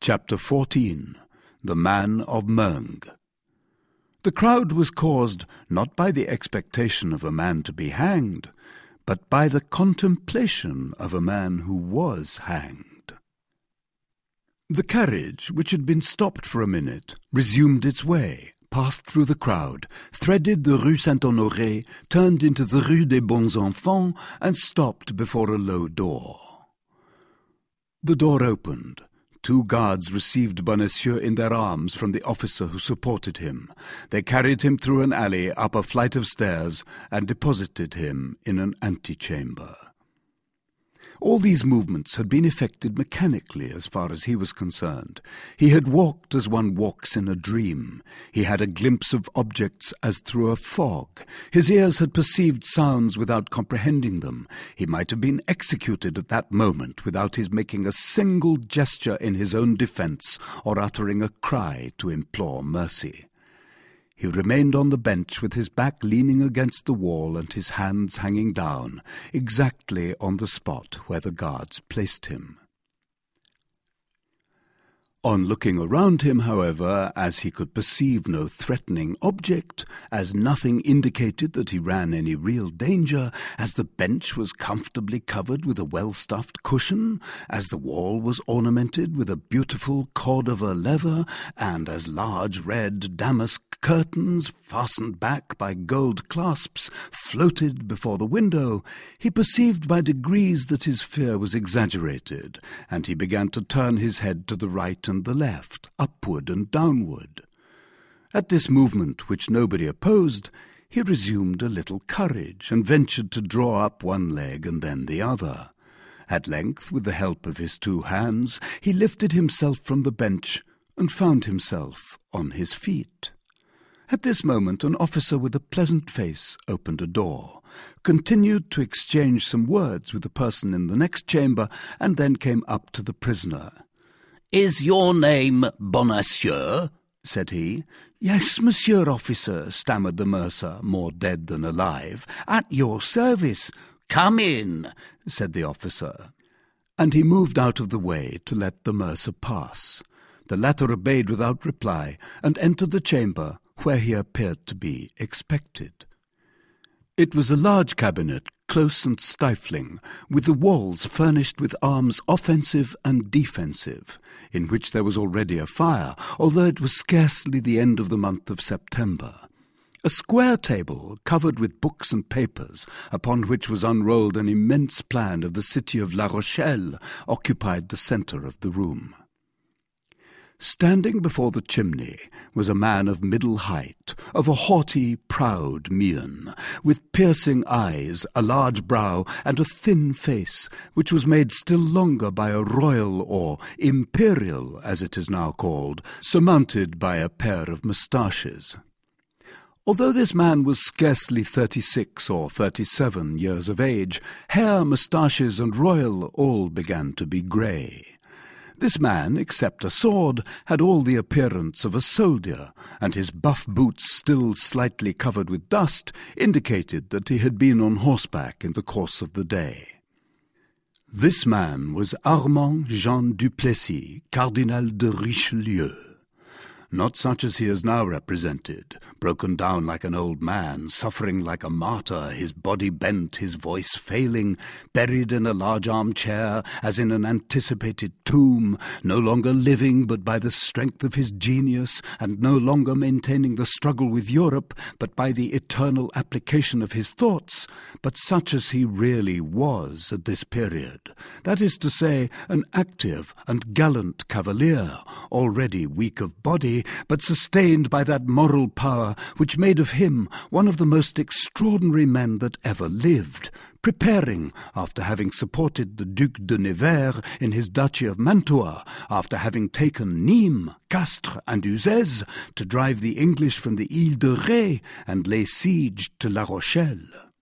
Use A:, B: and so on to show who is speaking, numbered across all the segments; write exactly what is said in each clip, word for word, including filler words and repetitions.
A: Chapter fourteen. The Man of Meung. The crowd was caused not by the expectation of a man to be hanged, but by the contemplation of a man who was hanged. The carriage, which had been stopped for a minute, resumed its way, passed through the crowd, threaded the Rue Saint-Honoré, turned into the Rue des Bons Enfants, and stopped before a low door. The door opened. Two guards received Bonacieux in their arms from the officer who supported him. They carried him through an alley, up a flight of stairs, and deposited him in an antechamber. All these movements had been effected mechanically as far as he was concerned. He had walked as one walks in a dream. He had a glimpse of objects as through a fog. His ears had perceived sounds without comprehending them. He might have been executed at that moment without his making a single gesture in his own defence or uttering a cry to implore mercy. He remained on the bench with his back leaning against the wall and his hands hanging down, exactly on the spot where the guards placed him. On looking around him, however, as he could perceive no threatening object, as nothing indicated that he ran any real danger, as the bench was comfortably covered with a well-stuffed cushion, as the wall was ornamented with a beautiful Cordova leather, and as large red damask curtains, fastened back by gold clasps, floated before the window, he perceived by degrees that his fear was exaggerated, and he began to turn his head to the right and the left, upward and downward. At this movement, which nobody opposed, he resumed a little courage, and ventured to draw up one leg and then the other. At length, with the help of his two hands, he lifted himself from the bench, and found himself on his feet. At this moment an officer with a pleasant face opened a door, continued to exchange some words with the person in the next chamber, and then came up to the prisoner.
B: "Is your name Bonacieux?"
A: said he. "Yes, monsieur officer," stammered the mercer, more dead than alive. "At your service."
B: "Come in,"
A: said the officer. And he moved out of the way to let the mercer pass. The latter obeyed without reply, and entered the chamber, where he appeared to be expected. It was a large cabinet, close and stifling, with the walls furnished with arms offensive and defensive, in which there was already a fire, although it was scarcely the end of the month of September. A square table, covered with books and papers, upon which was unrolled an immense plan of the city of La Rochelle, occupied the centre of the room. Standing before the chimney was a man of middle height, of a haughty, proud mien, with piercing eyes, a large brow, and a thin face, which was made still longer by a royal, or imperial, as it is now called, surmounted by a pair of moustaches. Although this man was scarcely thirty-six or thirty-seven years of age, hair, moustaches, and royal all began to be grey. This man, except a sword, had all the appearance of a soldier, and his buff boots, still slightly covered with dust, indicated that he had been on horseback in the course of the day. This man was Armand Jean Duplessis, Cardinal de Richelieu. Not such as he is now represented, broken down like an old man, suffering like a martyr, his body bent, his voice failing, buried in a large armchair, as in an anticipated tomb, no longer living but by the strength of his genius, and no longer maintaining the struggle with Europe, but by the eternal application of his thoughts, but such as he really was at this period, that is to say, an active and gallant cavalier, already weak of body, but sustained by that moral power which made of him one of the most extraordinary men that ever lived, preparing, after having supported the Duc de Nevers in his duchy of Mantua, after having taken Nîmes, Castres, and Uzès, to drive the English from the Ile de Ré and lay siege to La Rochelle.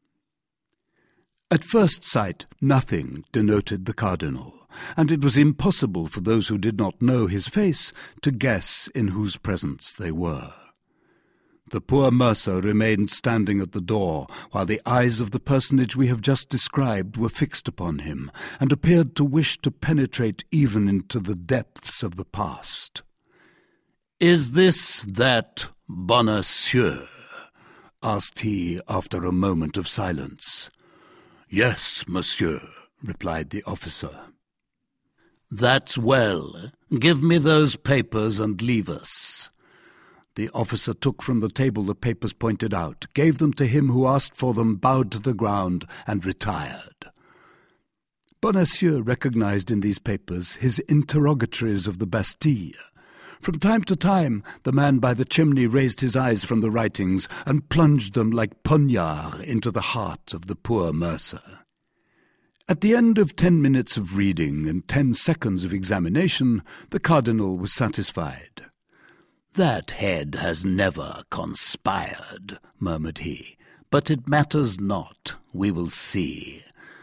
A: At first sight, nothing denoted the cardinal, and it was impossible for those who did not know his face to guess in whose presence they were. The poor mercer remained standing at the door, while the eyes of the personage we have just described were fixed upon him, and appeared to wish to penetrate even into the depths of the past.
B: "Is this that Bonacieux?"
A: asked he after a moment of silence.
B: "Yes, monsieur,"
A: replied the officer.
B: "That's well. Give me those papers and leave us."
A: The officer took from the table the papers pointed out, gave them to him who asked for them, bowed to the ground, and retired. Bonacieux recognized in these papers his interrogatories of the Bastille. From time to time the man by the chimney raised his eyes from the writings and plunged them like poignards into the heart of the poor mercer. At the end of ten minutes of reading and ten seconds of examination, the cardinal was satisfied.
B: "That head has never conspired," murmured he, "but it matters not. We will see.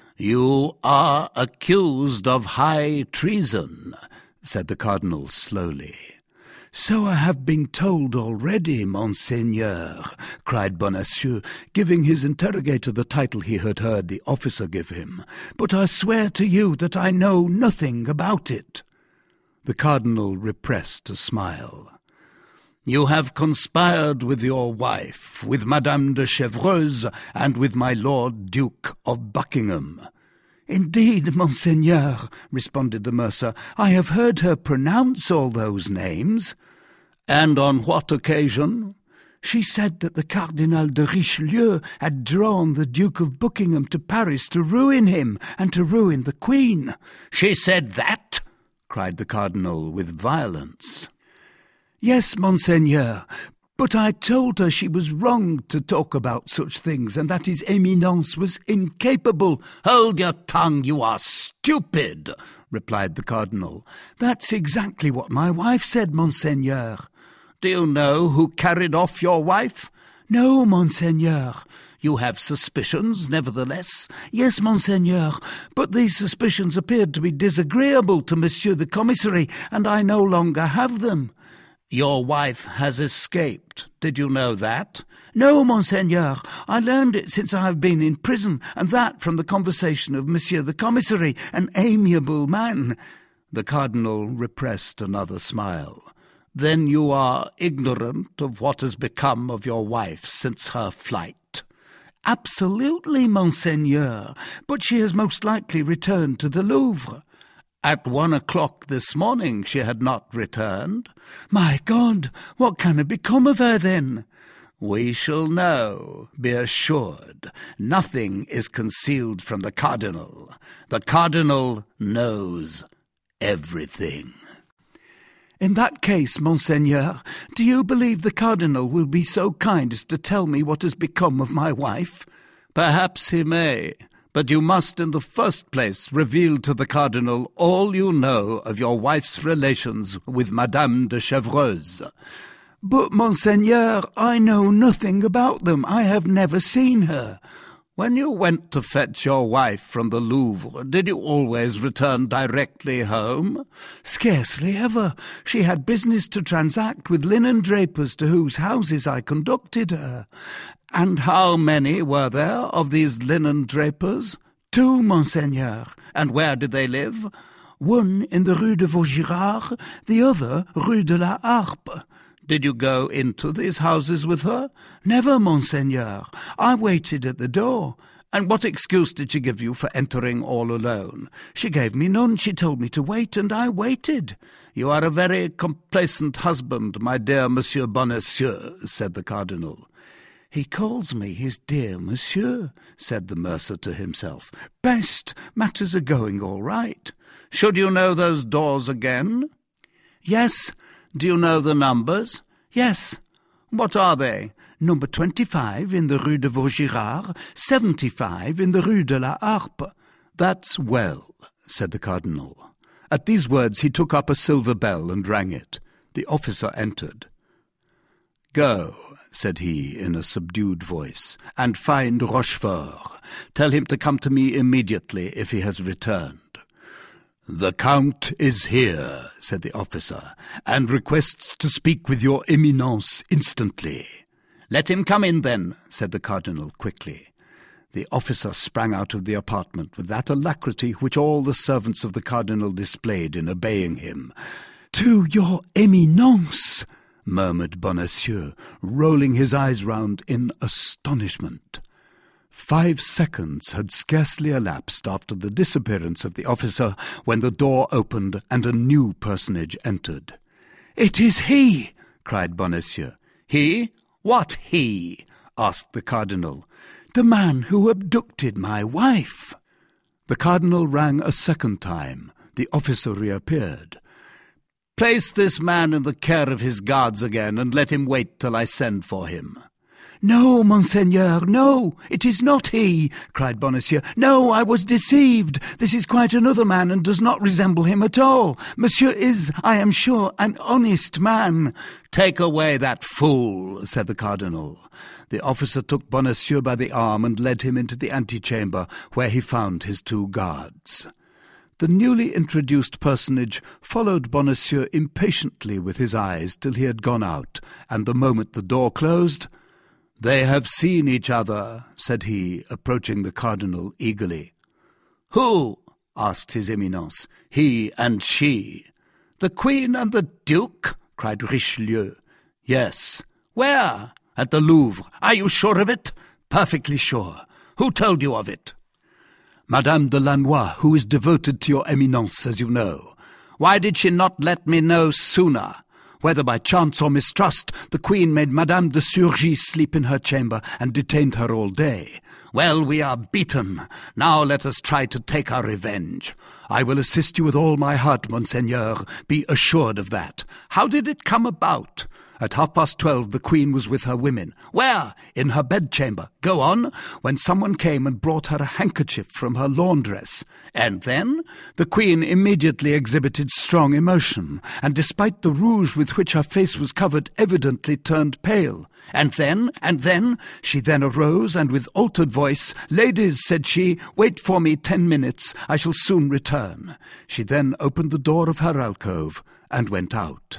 B: You are accused of high treason," said the cardinal slowly.
A: "So I have been told already, monseigneur," cried Bonacieux, giving his interrogator the title he had heard the officer give him. "But I swear to you that I know nothing about it." The cardinal repressed a smile.
B: "You have conspired with your wife, with Madame de Chevreuse, and with my Lord Duke of Buckingham."
A: "Indeed, monseigneur," responded the mercer, "I have heard her pronounce all those names."
B: "And on what occasion?"
A: "She said that the Cardinal de Richelieu had drawn the Duke of Buckingham to Paris to ruin him and to ruin the Queen."
B: "She said that?"
A: cried the cardinal with violence. "Yes, monseigneur, but I told her she was wrong to talk about such things, and that his Eminence was incapable."
B: "Hold your tongue, you are stupid,"
A: replied the cardinal. "That's exactly what my wife said, monseigneur."
B: "Do you know who carried off your wife?"
A: "No, monseigneur."
B: "You have suspicions, nevertheless?"
A: "Yes, monseigneur, but these suspicions appeared to be disagreeable to Monsieur the Commissary, and I no longer have them."
B: "Your wife has escaped. Did you know that?"
A: "No, monseigneur. I learned it since I have been in prison, and that from the conversation of Monsieur the Commissary, an amiable man." The cardinal repressed another smile.
B: "Then you are ignorant of what has become of your wife since her flight?"
A: "Absolutely, monseigneur, but she has most likely returned to the Louvre."
B: "At one o'clock this morning she had not returned."
A: "My God, what can have become of her then?"
B: "We shall know, be assured. Nothing is concealed from the cardinal. The cardinal knows everything."
A: "In that case, monseigneur, do you believe the cardinal will be so kind as to tell me what has become of my wife?"
B: "Perhaps he may. But you must, in the first place, reveal to the cardinal all you know of your wife's relations with Madame de Chevreuse."
A: "But, monseigneur, I know nothing about them. I have never seen her."
B: "When you went to fetch your wife from the Louvre, did you always return directly home?"
A: "Scarcely ever. She had business to transact with linen drapers to whose houses I conducted her."
B: "And how many were there of these linen drapers?"
A: "Two, monseigneur."
B: "And where did they live?"
A: "One in the Rue de Vaugirard, the other Rue de la Harpe."
B: "Did you go into these houses with her?"
A: "Never, monseigneur. I waited at the door."
B: "And what excuse did she give you for entering all alone?"
A: "She gave me none. She told me to wait, and I waited."
B: "You are a very complaisant husband, my dear Monsieur Bonacieux," said the cardinal.
A: "He calls me his dear monsieur," said the mercer to himself. "Best, matters are going all right."
B: "Should you know those doors again?"
A: "Yes."
B: "Do you know the numbers?"
A: "Yes."
B: "What are they?"
A: "Number twenty-five in the Rue de Vaugirard, seventy-five in the Rue de la Harpe."
B: "That's well," said the cardinal.
A: At these words he took up a silver bell and rang it. The officer entered.
B: "Go," said he in a subdued voice, "and find Rochefort. Tell him to come to me immediately if he has returned." "The Count is here," said the officer, "and requests to speak with your Eminence instantly." "Let him come in, then," said the cardinal quickly. The officer sprang out of the apartment with that alacrity which all the servants of the cardinal displayed in obeying him. "To your Eminence!" murmured Bonacieux, rolling his eyes round in astonishment. Five seconds had scarcely elapsed after the disappearance of the officer when the door opened and a new personage entered. "It is he!" cried Bonacieux. "He? What he?" asked the cardinal. "The man who abducted my wife." The cardinal rang a second time. The officer reappeared. "Place this man in the care of his guards again, and let him wait till I send for him." "No, monseigneur, no, it is not he," cried Bonacieux. "No, I was deceived. This is quite another man, and does not resemble him at all. Monsieur is, I am sure, an honest man." "Take away that fool," said the cardinal. The officer took Bonacieux by the arm and led him into the antechamber, where he found his two guards. The newly introduced personage followed Bonacieux impatiently with his eyes till he had gone out, and the moment the door closed, "They have seen each other," said he, approaching the cardinal eagerly. "Who?" asked his Eminence. "He and she." "The Queen and the Duke?" cried Richelieu. "Yes." "Where?" "At the Louvre." "Are you sure of it?" "Perfectly sure." "Who told you of it?" "Madame de Lannoy, who is devoted to your Eminence, as you know." "Why did she not let me know sooner?" Whether by chance or mistrust, the Queen made Madame de Surgis sleep in her chamber and detained her all day. "Well, we are beaten. Now let us try to take our revenge." "I will assist you with all my heart, monseigneur. Be assured of that." "How did it come about?" "At half past twelve the Queen was with her women." "Where?" "In her bedchamber." "Go on." "When someone came and brought her a handkerchief from her laundress." "And then?" "The Queen immediately exhibited strong emotion, and despite the rouge with which her face was covered, evidently turned pale." "And then? And then?" "She then arose, and with altered voice, 'Ladies,' said she, 'wait for me ten minutes. I shall soon return.' She then opened the door of her alcove and went out."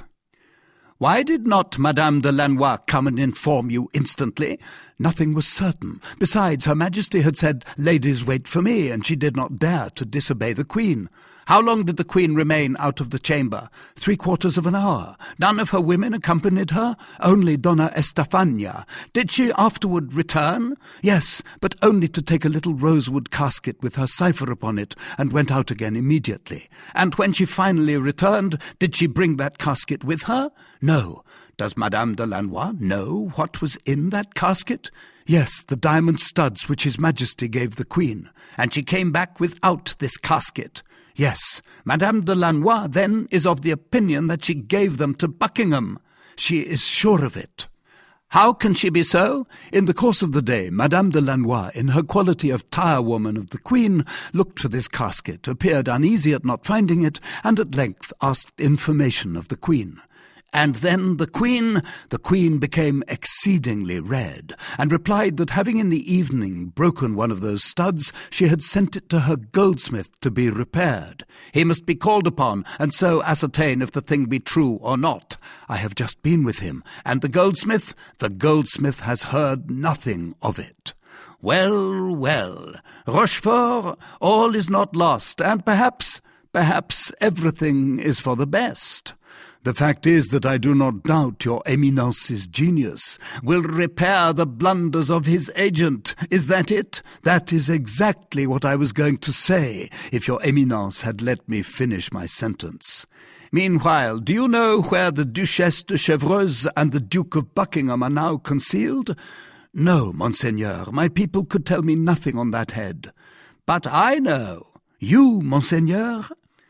B: "Why did not Madame de Lannoy come and inform you instantly?" "Nothing was certain. Besides, Her Majesty had said, 'Ladies, wait for me,' and she did not dare to disobey the Queen." "How long did the Queen remain out of the chamber?" "Three quarters of an hour." "None of her women accompanied her?" "Only Donna Estefania." "Did she afterward return?" "Yes, but only to take a little rosewood casket with her cipher upon it, and went out again immediately." "And when she finally returned, did she bring that casket with her?" "No." "Does Madame de Lannoy know what was in that casket?" "Yes, the diamond studs which His Majesty gave the Queen." "And she came back without this casket?" "Yes." "Madame de Lannoy, then, is of the opinion that she gave them to Buckingham?" "She is sure of it." "How can she be so?" "In the course of the day, Madame de Lannoy, in her quality of tire-woman of the Queen, looked for this casket, appeared uneasy at not finding it, and at length asked information of the Queen." "And then the Queen?" "The Queen became exceedingly red, and replied that having in the evening broken one of those studs, she had sent it to her goldsmith to be repaired." "He must be called upon, and so ascertain if the thing be true or not." "I have just been with him." "And the goldsmith?" "The goldsmith has heard nothing of it." "Well, well, Rochefort, all is not lost, and perhaps, perhaps everything is for the best."
A: "The fact is that I do not doubt your Eminence's genius."
B: "Will repair the blunders of his agent. Is that it?"
A: "That is exactly what I was going to say, if your Eminence had let me finish my sentence."
B: "Meanwhile, do you know where the Duchesse de Chevreuse and the Duke of Buckingham are now concealed?"
A: "No, monseigneur, my people could tell me nothing on that head."
B: "But I know."
A: "You, monseigneur?"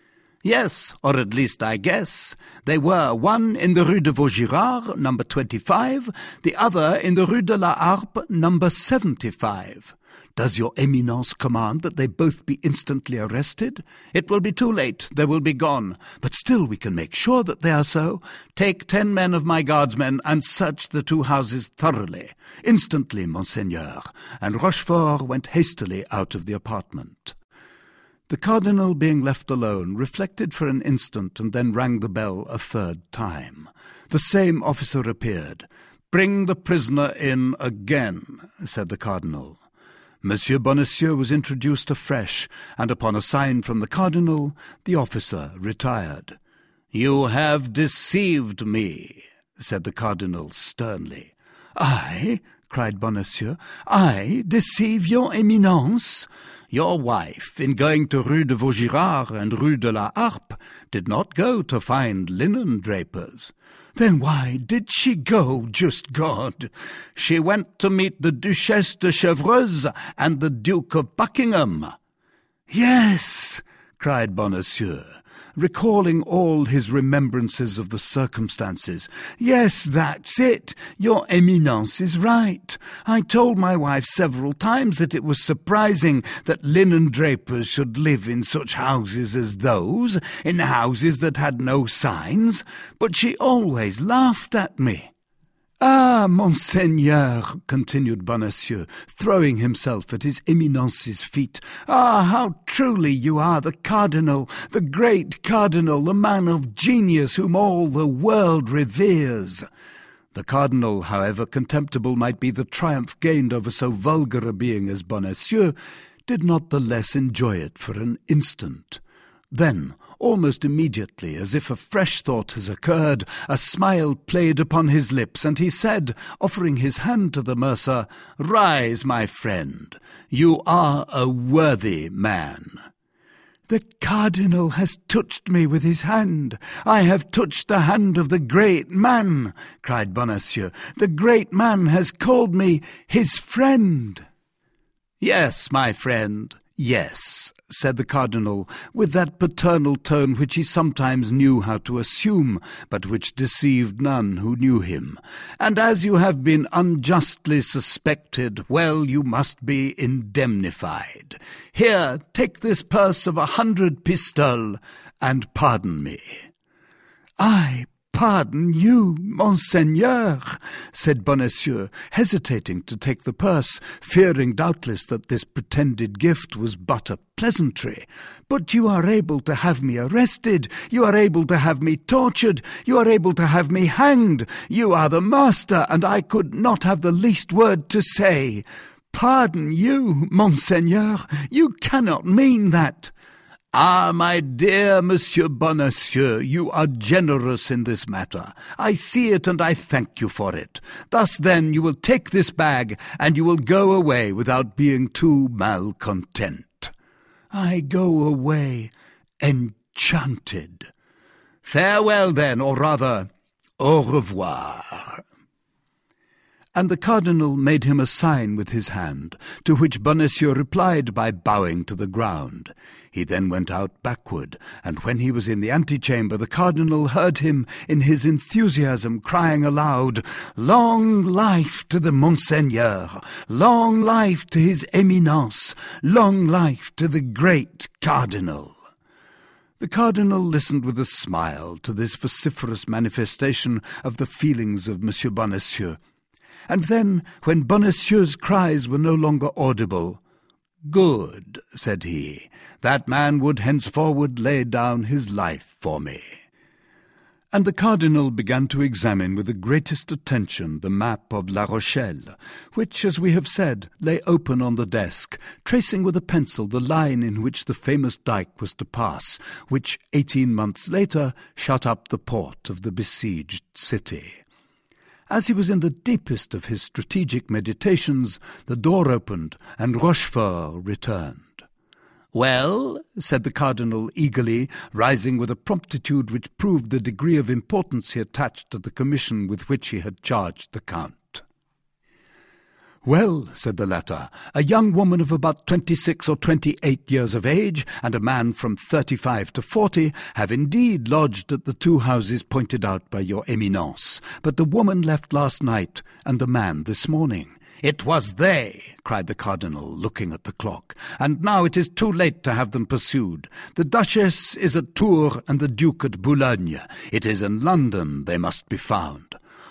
B: "Yes, or at least I guess. They were one in the Rue de Vaugirard, number twenty-five, the other in the Rue de la Harpe, number seventy-five.
A: Does your Eminence command that they both be instantly arrested?"
B: "It will be too late. They will be gone."
A: "But still we can make sure that they are so."
B: "Take ten men of my guardsmen and search the two houses thoroughly."
A: "Instantly, monseigneur." And Rochefort went hastily out of the apartment. The cardinal, being left alone, reflected for an instant and then rang the bell a third time. The same officer appeared. "Bring the prisoner in again," said the cardinal. Monsieur Bonacieux was introduced afresh, and upon a sign from the cardinal, the officer retired. "You have deceived me," said the cardinal sternly. "I?" cried Bonacieux. "I deceive your Eminence? Your wife, in going to Rue de Vaugirard and Rue de la Harpe, did not go to find linen drapers." "Then why did she go, just God?" "She went to meet the Duchesse de Chevreuse and the Duke of Buckingham." "Yes," cried Bonacieux, recalling all his remembrances of the circumstances. "Yes, that's it. Your Eminence is right. I told my wife several times that it was surprising that linen drapers should live in such houses as those, in houses that had no signs, but she always laughed at me." "Ah, Monseigneur," continued Bonacieux, throwing himself at his Eminence's feet, "ah, how truly you are the cardinal, the great cardinal, the man of genius whom all the world reveres." The cardinal, however contemptible might be the triumph gained over so vulgar a being as Bonacieux, did not the less enjoy it for an instant. Then, almost immediately, as if a fresh thought has occurred, a smile played upon his lips, and he said, offering his hand to the mercer, "Rise, my friend. You are a worthy man." "The cardinal has touched me with his hand. I have touched the hand of the great man," cried Bonacieux. "The great man has called me his friend." "Yes, my friend, yes," said the cardinal, with that paternal tone which he sometimes knew how to assume, but which deceived none who knew him. "And as you have been unjustly suspected, well, you must be indemnified. Here, take this purse of a hundred pistoles, and pardon me." "I pardon you, Monseigneur," said Bonacieux, hesitating to take the purse, fearing doubtless that this pretended gift was but a pleasantry. "But you are able to have me arrested, you are able to have me tortured, you are able to have me hanged. You are the master, and I could not have the least word to say. Pardon you, Monseigneur, you cannot mean that." "Ah, my dear Monsieur Bonacieux, you are generous in this matter. I see it, and I thank you for it. Thus, then, you will take this bag, and you will go away without being too malcontent." "I go away enchanted." "Farewell, then, or rather, au revoir." And the cardinal made him a sign with his hand, to which Bonacieux replied by bowing to the ground. He then went out backward, and when he was in the antechamber, the cardinal heard him in his enthusiasm crying aloud, "Long life to the Monseigneur! Long life to his Eminence! Long life to the great cardinal!" The cardinal listened with a smile to this vociferous manifestation of the feelings of Monsieur Bonacieux. And then, when Bonacieux's cries were no longer audible, "Good," said he, "that man would henceforward lay down his life for me." And the cardinal began to examine with the greatest attention the map of La Rochelle, which, as we have said, lay open on the desk, tracing with a pencil the line in which the famous dike was to pass, which eighteen months later shut up the port of the besieged city. As he was in the deepest of his strategic meditations, the door opened, and Rochefort returned. "Well," said the cardinal eagerly, rising with a promptitude which proved the degree of importance he attached to the commission with which he had charged the count. "Well," said the latter, "a young woman of about twenty-six or twenty-eight years of age, and a man from thirty-five to forty, have indeed lodged at the two houses pointed out by your Eminence, but the woman left last night, and the man this morning." "It was they," cried the cardinal, looking at the clock, "and now it is too late to have them pursued. The Duchess is at Tours, and the Duke at Boulogne. It is in London they must be found."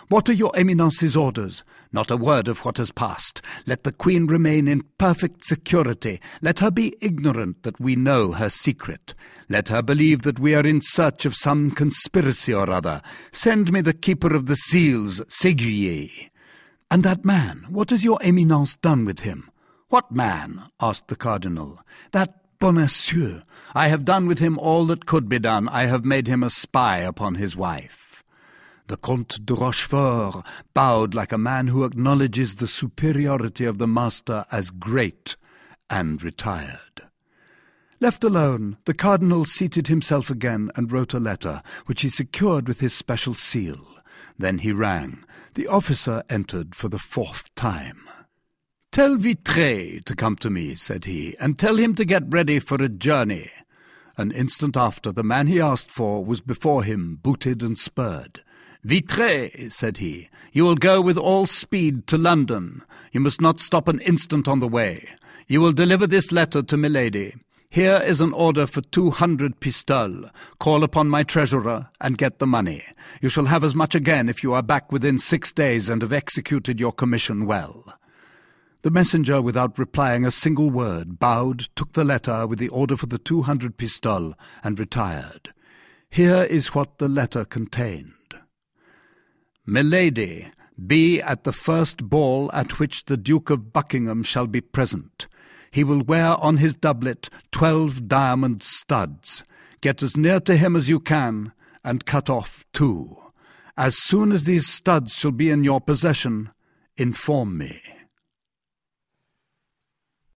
A: What are your Eminence's orders?
B: Not a word of what has passed. Let the Queen remain in perfect security. Let her be ignorant that we know her secret. Let her believe that we are in search of some conspiracy or other. Send me the keeper of the seals, Séguier."
A: "And that man, what has your Eminence done with him?"
B: "What man?" asked the cardinal.
A: "That Bonacieux."
B: "I have done with him all that could be done. I have made him a spy upon his wife."
A: The Comte de Rochefort bowed like a man who acknowledges the superiority of the master as great, and retired. Left alone, the cardinal seated himself again and wrote a letter, which he secured with his special seal. Then he rang. The officer entered for the fourth time. "Tell Vitré to come to me," said he, "and tell him to get ready for a journey." An instant after, the man he asked for was before him, booted and spurred.
B: "Vitré," said he, "you will go with all speed to London. You must not stop an instant on the way. You will deliver this letter to Milady. Here is an order for two hundred pistoles. Call upon my treasurer and get the money. You shall have as much again if you are back within six days and have executed your commission well." The messenger, without replying a single word, bowed, took the letter with the order for the two hundred pistoles, and retired. Here is what the letter contained. "Milady, be at the first ball at which the Duke of Buckingham shall be present. He will wear on his doublet twelve diamond studs. Get as near to him as you can, and cut off two. As soon as these studs shall be in your possession, inform me."